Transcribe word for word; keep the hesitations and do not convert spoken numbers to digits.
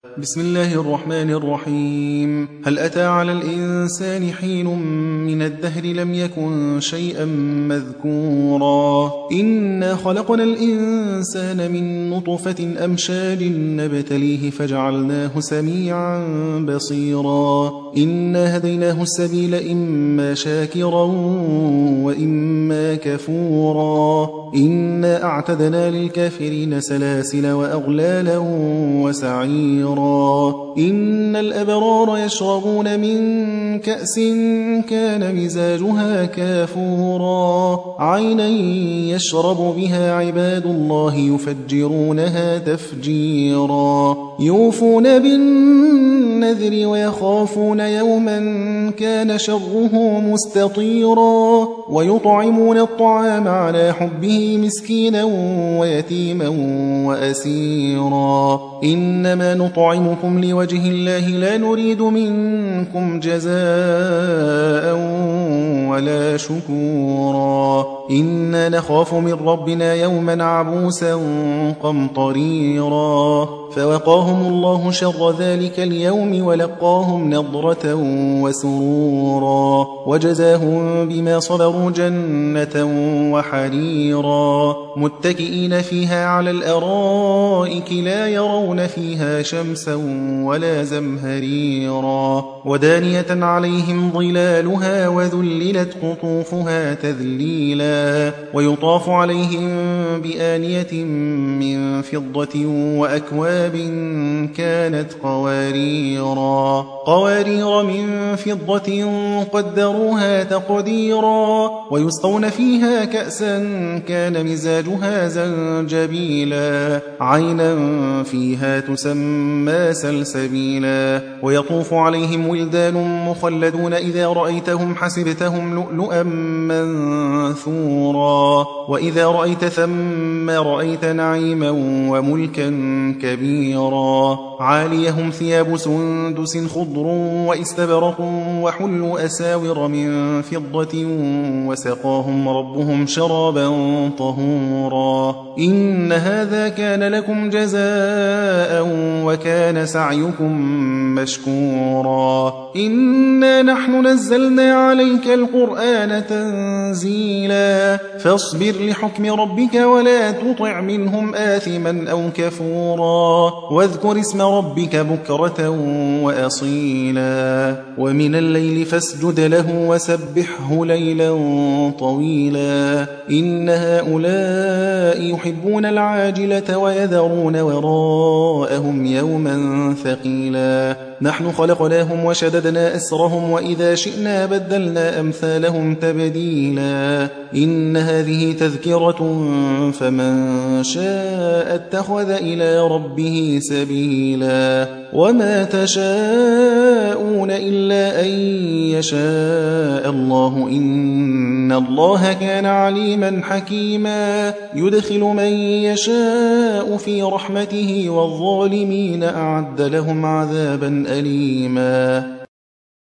بسم الله الرحمن الرحيم. هل أتى على الإنسان حين من الدهر لم يكن شيئا مذكورا إنا خلقنا الإنسان من نطفة أمشاج نبتليه فجعلناه سميعا بصيرا إنا هديناه السبيل إما شاكرا وإما كفورا إنا أعتدنا للكافرين سلاسل وأغلالا وسعيرا إن الأبرار يشربون من كأس كان مزاجها كافورا عينا يشرب بها عباد الله يفجرونها تفجيرا يوفون بالنذر ويخافون يوما كان شره مستطيرا ويطعمون الطعام على حبه مسكينا ويتيما وأسيرا إنما نطعمكم لوجه الله لا نريد منكم جزاء ولا شكورا إنا نخاف من ربنا يوما عبوسا قمطريرا فوقاهم الله شر ذلك اليوم ولقاهم نضرة وسرورا وجزاهم بما صبروا جنة وحريرا متكئين فيها على الأرائك لا يرون فيها شمسا ولا زمهريرا ودانية عليهم ظلالها وذللت قطوفها تذليلا ويطاف عليهم بآنية من فضة وأكواب كانت قواريرا قوارير من فضة قدروها تقديرا ويسقون فيها كأسا كان مزاجها زنجبيلا عينا فيها تسمى سلسبيلا ويطوف عليهم ولدان مخلدون إذا رأيتهم حسبتهم لؤلؤا منثورا وإذا رأيت ثم رأيت نعيما وملكا كبيرا عاليهم ثياب سندس خضر واستبرق وحلوا أساور من فضة وسقاهم ربهم شرابا طهورا إن هذا كان لكم جزاء وكان سعيكم مشكورا إنا نحن نزلنا عليك القرآن تنزيلا فاصبر لحكم ربك ولا تطع منهم آثما أو كفورا واذكر اسم ربك بكرة وأصيلا ومن الليل فاسجد له وسبحه ليلا طويلا إن هؤلاء يحبون العاجلة ويذرون وراءهم يوما ثقيلا نحن خلقناهم وشددنا أسرهم وإذا شئنا بدلنا أمثالهم تبديلا إن هذه تذكرة فمن شاء اتخذ إلى ربه سبيلا وما تشاءون إلا أن يشاء الله إن الله كان عليما حكيما يدخل من يشاء في رحمته والظالمين أعد لهم عذابا أليما